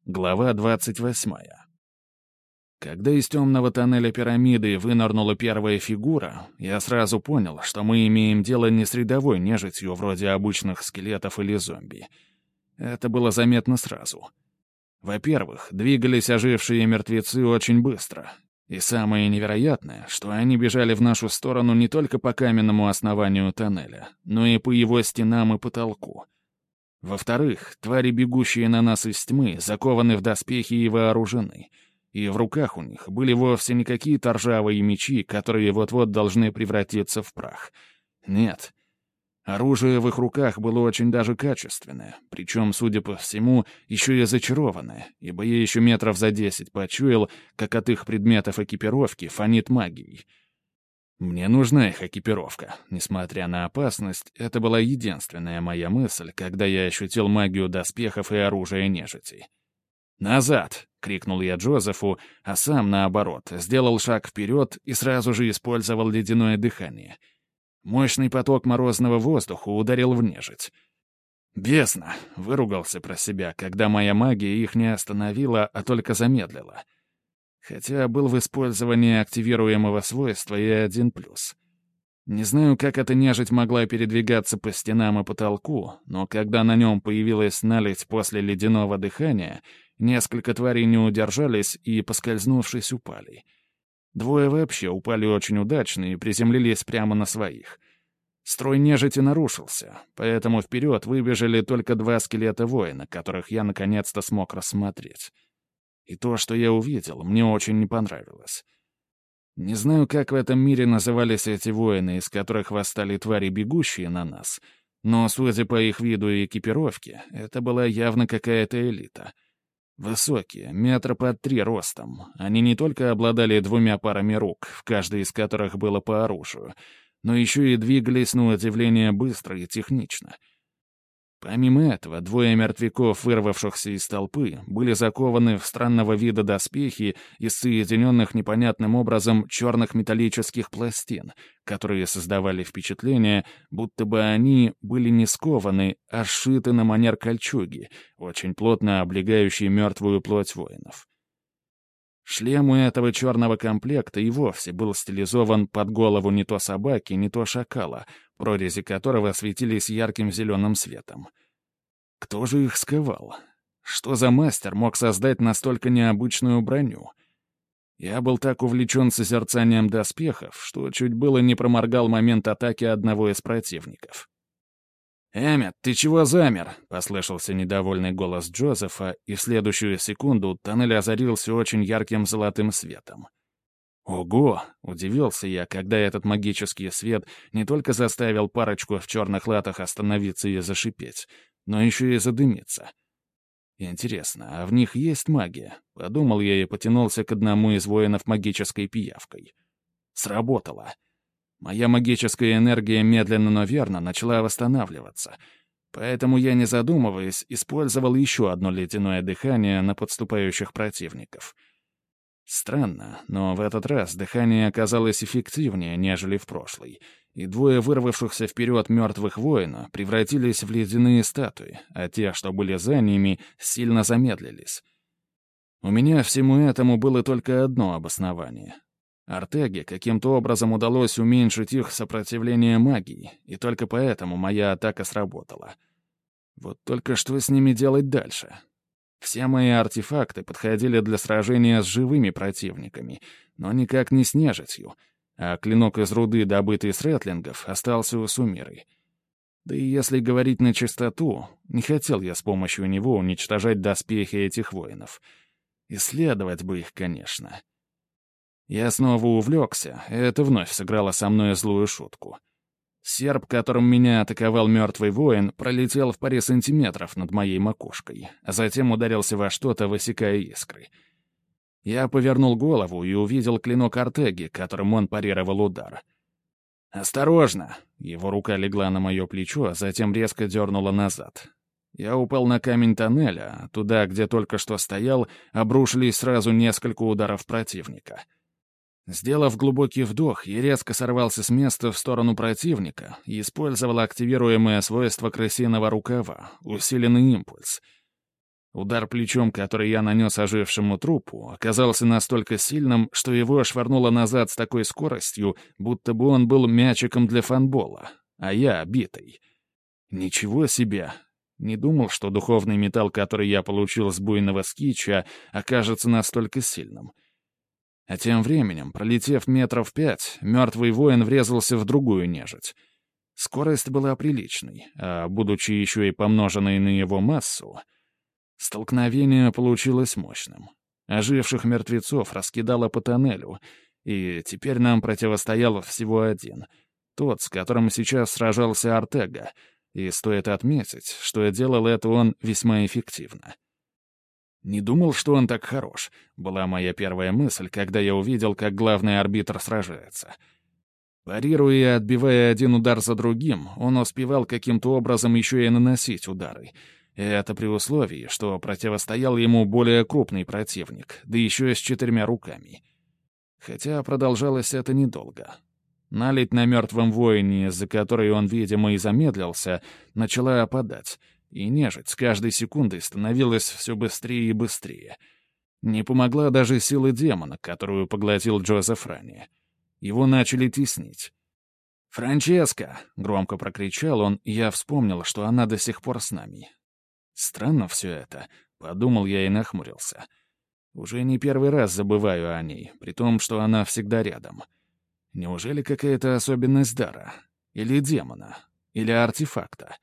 Глава 28. Когда из темного тоннеля пирамиды вынырнула первая фигура, я сразу понял, что мы имеем дело не с рядовой нежитью вроде обычных скелетов или зомби. Это было заметно сразу. Во-первых, двигались ожившие мертвецы очень быстро. И самое невероятное, что они бежали в нашу сторону не только по каменному основанию тоннеля, но и по его стенам и потолку. Во-вторых, твари, бегущие на нас из тьмы, закованы в доспехи и вооружены. И в руках у них были вовсе не какие-то ржавые мечи, которые вот-вот должны превратиться в прах. Нет. Оружие в их руках было очень даже качественное, причем, судя по всему, еще и зачарованное, ибо я еще метров за 10 почуял, как от их предметов экипировки фонит магией. Мне нужна их экипировка. Несмотря на опасность, это была единственная моя мысль, когда я ощутил магию доспехов и оружия нежити. «Назад!» — крикнул я Джозефу, а сам, наоборот, сделал шаг вперед и сразу же использовал ледяное дыхание. Мощный поток морозного воздуха ударил в нежить. «Бесно!» — выругался про себя, когда моя магия их не остановила, а только замедлила. Хотя был в использовании активируемого свойства и один плюс. Не знаю, как эта нежить могла передвигаться по стенам и потолку, но когда на нем появилась наледь после ледяного дыхания, несколько тварей не удержались и, поскользнувшись, упали. Двое вообще упали очень удачно и приземлились прямо на своих. Строй нежити нарушился, поэтому вперед выбежали только два скелета воина, которых я наконец-то смог рассмотреть. И то, что я увидел, мне очень не понравилось. Не знаю, как в этом мире назывались эти воины, из которых восстали твари, бегущие на нас, но, судя по их виду и экипировке, это была явно какая-то элита. Высокие, метра под 3 ростом, они не только обладали 2 парами рук, в каждой из которых было по оружию, но еще и двигались, на удивление, быстро и технично. Помимо этого, двое мертвяков, вырвавшихся из толпы, были закованы в странного вида доспехи из соединенных непонятным образом черных металлических пластин, которые создавали впечатление, будто бы они были не скованы, а сшиты на манер кольчуги, очень плотно облегающей мертвую плоть воинов. Шлем у этого черного комплекта и вовсе был стилизован под голову не то собаки, не то шакала, прорези которого светились ярким зеленым светом. Кто же их сковал? Что за мастер мог создать настолько необычную броню? Я был так увлечен созерцанием доспехов, что чуть было не проморгал момент атаки одного из противников. «Эммет, ты чего замер?» — послышался недовольный голос Джозефа, и в следующую секунду тоннель озарился очень ярким золотым светом. «Ого!» — удивился я, когда этот магический свет не только заставил парочку в черных латах остановиться и зашипеть, но еще и задымиться. «Интересно, а в них есть магия?» — подумал я и потянулся к одному из воинов магической пиявкой. Сработало. Моя магическая энергия медленно, но верно начала восстанавливаться, поэтому я, не задумываясь, использовал еще одно ледяное дыхание на подступающих противников. Странно, но в этот раз дыхание оказалось эффективнее, нежели в прошлый, и двое вырвавшихся вперед мертвых воина превратились в ледяные статуи, а те, что были за ними, сильно замедлились. У меня всему этому было только одно обоснование. Артеге каким-то образом удалось уменьшить их сопротивление магии, и только поэтому моя атака сработала. Вот только что с ними делать дальше? Все мои артефакты подходили для сражения с живыми противниками, но никак не с нежитью, а клинок из руды, добытый с ретлингов, остался у Сумиры. Да и если говорить на чистоту, не хотел я с помощью него уничтожать доспехи этих воинов. Исследовать бы их, конечно. Я снова увлекся, и это вновь сыграло со мной злую шутку. Серп, которым меня атаковал мертвый воин, пролетел в паре сантиметров над моей макушкой, а затем ударился во что-то, высекая искры. Я повернул голову и увидел клинок Артеги, которым он парировал удар. «Осторожно!» Его рука легла на мое плечо, а затем резко дернула назад. Я упал на камень тоннеля, туда, где только что стоял, обрушились сразу несколько ударов противника. Сделав глубокий вдох, я резко сорвался с места в сторону противника и использовал активируемое свойство крысиного рукава — усиленный импульс. Удар плечом, который я нанес ожившему трупу, оказался настолько сильным, что его швырнуло назад с такой скоростью, будто бы он был мячиком для фанбола, а я — битой. Ничего себе! Не думал, что духовный металл, который я получил с буйного скича, окажется настолько сильным. А тем временем, пролетев метров 5, мертвый воин врезался в другую нежить. Скорость была приличной, а будучи еще и помноженной на его массу, столкновение получилось мощным. Оживших мертвецов раскидало по тоннелю, и теперь нам противостоял всего один — тот, с которым сейчас сражался Артега, и стоит отметить, что делал это он весьма эффективно. «Не думал, что он так хорош», — была моя первая мысль, когда я увидел, как главный арбитр сражается. Парируя и отбивая один удар за другим, он успевал каким-то образом еще и наносить удары. И это при условии, что противостоял ему более крупный противник, да еще и с 4 руками. Хотя продолжалось это недолго. Наледь на мертвом воине, из-за которой он, видимо, и замедлился, начала опадать, и нежить с каждой секундой становилась все быстрее и быстрее. Не помогла даже сила демона, которую поглотил Джозеф ранее. Его начали теснить. «Франческа!» — громко прокричал он, и я вспомнил, что она до сих пор с нами. Странно все это, — подумал я и нахмурился. Уже не первый раз забываю о ней, при том, что она всегда рядом. Неужели какая-то особенность дара? Или демона? Или артефакта?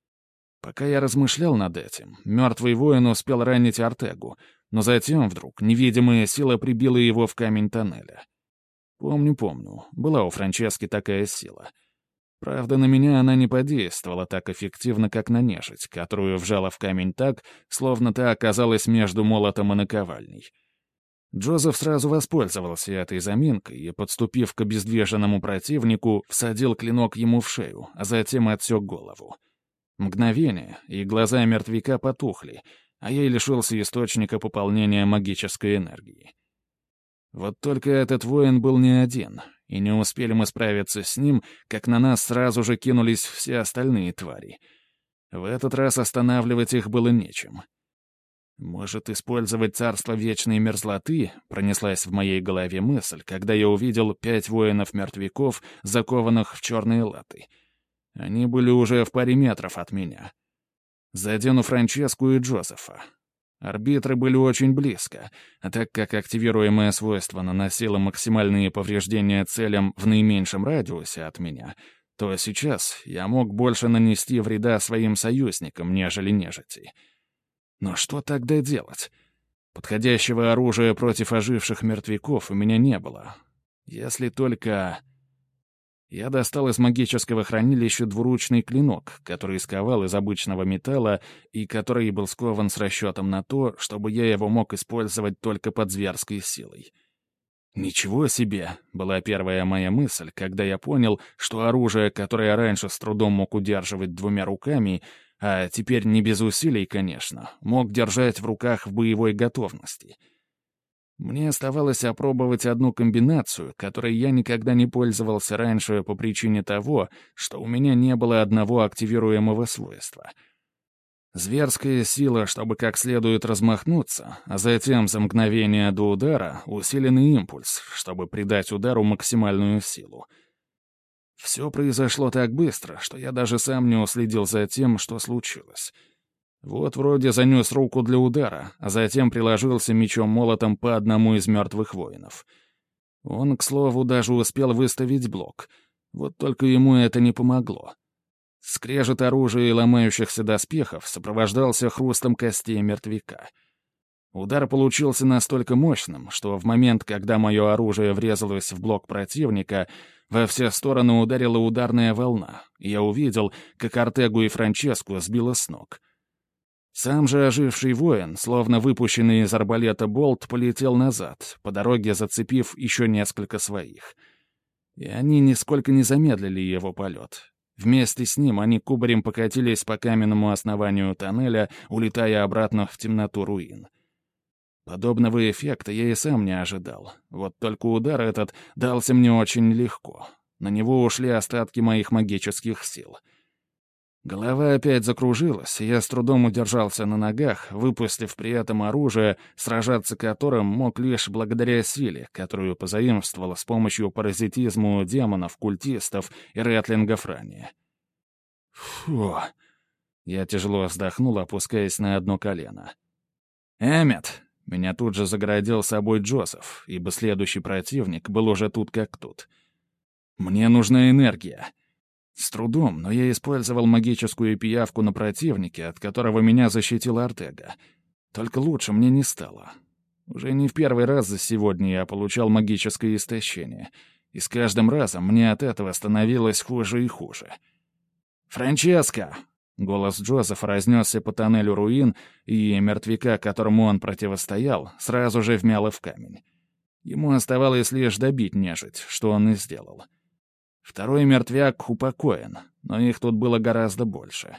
Пока я размышлял над этим, мертвый воин успел ранить Артегу, но затем вдруг невидимая сила прибила его в камень тоннеля. Помню, была у Франчески такая сила. Правда, на меня она не подействовала так эффективно, как на нежить, которую вжала в камень так, словно та оказалась между молотом и наковальней. Джозеф сразу воспользовался этой заминкой и, подступив к обездвиженному противнику, всадил клинок ему в шею, а затем отсек голову. Мгновение, и глаза мертвяка потухли, а я лишился источника пополнения магической энергии. Вот только этот воин был не один, и не успели мы справиться с ним, как на нас сразу же кинулись все остальные твари. В этот раз останавливать их было нечем. «Может, использовать царство вечной мерзлоты?» — пронеслась в моей голове мысль, когда я увидел 5 воинов-мертвяков, закованных в черные латы. Они были уже в паре метров от меня. Задену Франческу и Джозефа. Арбитры были очень близко, а так как активируемое свойство наносило максимальные повреждения целям в наименьшем радиусе от меня, то сейчас я мог больше нанести вреда своим союзникам, нежели нежити. Но что тогда делать? Подходящего оружия против оживших мертвяков у меня не было. Если только... Я достал из магического хранилища двуручный клинок, который сковал из обычного металла и который был скован с расчетом на то, чтобы я его мог использовать только под зверской силой. «Ничего себе!» — была первая моя мысль, когда я понял, что оружие, которое я раньше с трудом мог удерживать 2 руками, а теперь не без усилий, конечно, мог держать в руках в боевой готовности. Мне оставалось опробовать одну комбинацию, которой я никогда не пользовался раньше по причине того, что у меня не было одного активируемого свойства. Зверская сила, чтобы как следует размахнуться, а затем за мгновение до удара усиленный импульс, чтобы придать удару максимальную силу. Все произошло так быстро, что я даже сам не уследил за тем, что случилось. Вот вроде занес руку для удара, а затем приложился мечом-молотом по одному из мертвых воинов. Он, к слову, даже успел выставить блок. Вот только ему это не помогло. Скрежет оружия и ломающихся доспехов сопровождался хрустом костей мертвяка. Удар получился настолько мощным, что в момент, когда мое оружие врезалось в блок противника, во все стороны ударила ударная волна, и я увидел, как Артегу и Франческу сбило с ног. Сам же оживший воин, словно выпущенный из арбалета болт, полетел назад, по дороге зацепив еще несколько своих. И они нисколько не замедлили его полет. Вместе с ним они кубарем покатились по каменному основанию тоннеля, улетая обратно в темноту руин. Подобного эффекта я и сам не ожидал. Вот только удар этот дался мне очень легко. На него ушли остатки моих магических сил. Голова опять закружилась, и я с трудом удержался на ногах, выпустив при этом оружие, сражаться которым мог лишь благодаря силе, которую позаимствовал с помощью паразитизма у демонов, культистов и ретлингов ранее. Фу. Я тяжело вздохнул, опускаясь на одно колено. «Эммет!» — меня тут же загородил собой Джозеф, ибо следующий противник был уже тут как тут. «Мне нужна энергия». С трудом, но я использовал магическую пиявку на противнике, от которого меня защитил Артега. Только лучше мне не стало. Уже не в первый раз за сегодня я получал магическое истощение, и с каждым разом мне от этого становилось хуже и хуже. «Франческо!» — голос Джозефа разнесся по тоннелю руин, и мертвяка, которому он противостоял, сразу же вмяло в камень. Ему оставалось лишь добить нежить, что он и сделал. Второй мертвяк упокоен, но их тут было гораздо больше.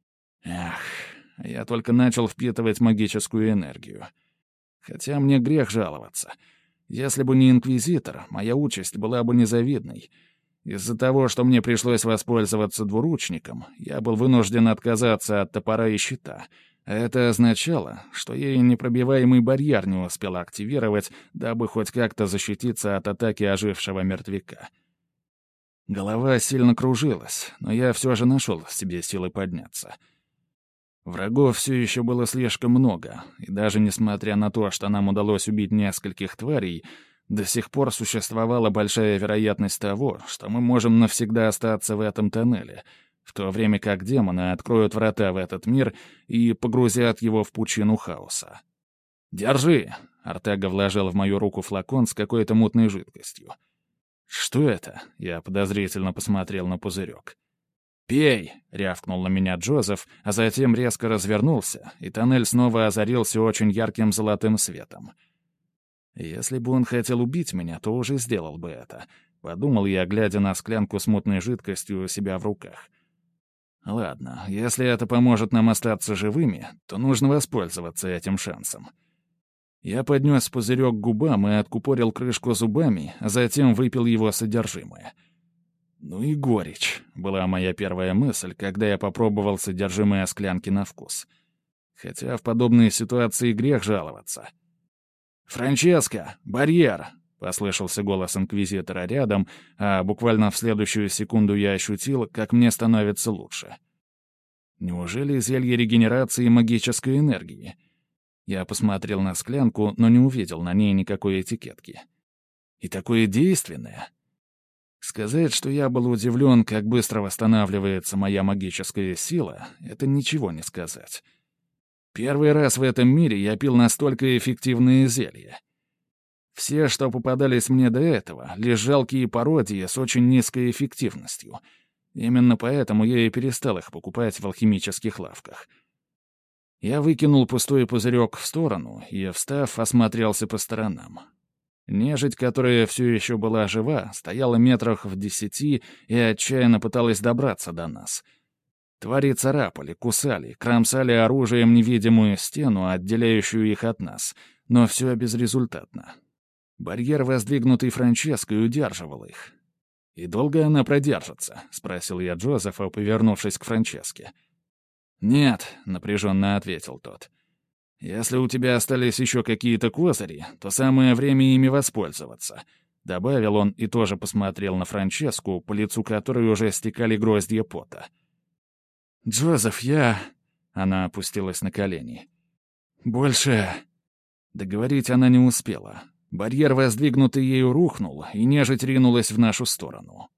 Эх, я только начал впитывать магическую энергию. Хотя мне грех жаловаться. Если бы не Инквизитор, моя участь была бы незавидной. Из-за того, что мне пришлось воспользоваться двуручником, я был вынужден отказаться от топора и щита. Это означало, что я и непробиваемый барьер не успел активировать, дабы хоть как-то защититься от атаки ожившего мертвяка. Голова сильно кружилась, но я все же нашел в себе силы подняться. Врагов все еще было слишком много, и даже несмотря на то, что нам удалось убить нескольких тварей, до сих пор существовала большая вероятность того, что мы можем навсегда остаться в этом тоннеле, в то время как демоны откроют врата в этот мир и погрузят его в пучину хаоса. «Держи!» — Артега вложил в мою руку флакон с какой-то мутной жидкостью. «Что это?» — я подозрительно посмотрел на пузырек. «Пей!» — рявкнул на меня Джозеф, а затем резко развернулся, и тоннель снова озарился очень ярким золотым светом. Если бы он хотел убить меня, то уже сделал бы это, — подумал я, глядя на склянку с мутной жидкостью у себя в руках. Ладно, если это поможет нам остаться живыми, то нужно воспользоваться этим шансом. Я поднес пузырек к губам и откупорил крышку зубами, а затем выпил его содержимое. «Ну и горечь», — была моя первая мысль, когда я попробовал содержимое склянки на вкус. Хотя в подобной ситуации грех жаловаться. «Франческо, барьер!» — послышался голос Инквизитора рядом, а буквально в следующую секунду я ощутил, как мне становится лучше. Неужели зелье регенерации магической энергии? Я посмотрел на склянку, но не увидел на ней никакой этикетки. И такое действенное. Сказать, что я был удивлен, как быстро восстанавливается моя магическая сила, это ничего не сказать. Первый раз в этом мире я пил настолько эффективные зелья. Все, что попадались мне до этого, лишь жалкие пародии с очень низкой эффективностью. Именно поэтому я и перестал их покупать в алхимических лавках. Я выкинул пустой пузырек в сторону и, встав, осмотрелся по сторонам. Нежить, которая все еще была жива, стояла метрах в 10 и отчаянно пыталась добраться до нас. Твари царапали, кусали, кромсали оружием невидимую стену, отделяющую их от нас, но все безрезультатно. Барьер, воздвигнутый Франческой, удерживал их. «И долго она продержится?» — спросил я Джозефа, повернувшись к Франческе. «Нет», — напряженно ответил тот. «Если у тебя остались еще какие-то козыри, то самое время ими воспользоваться», — добавил он и тоже посмотрел на Франческу, по лицу которой уже стекали гроздья пота. «Джозеф, я...» — она опустилась на колени. «Больше...» Договорить она не успела. Барьер, воздвигнутый ею, рухнул, и нежить ринулась в нашу сторону.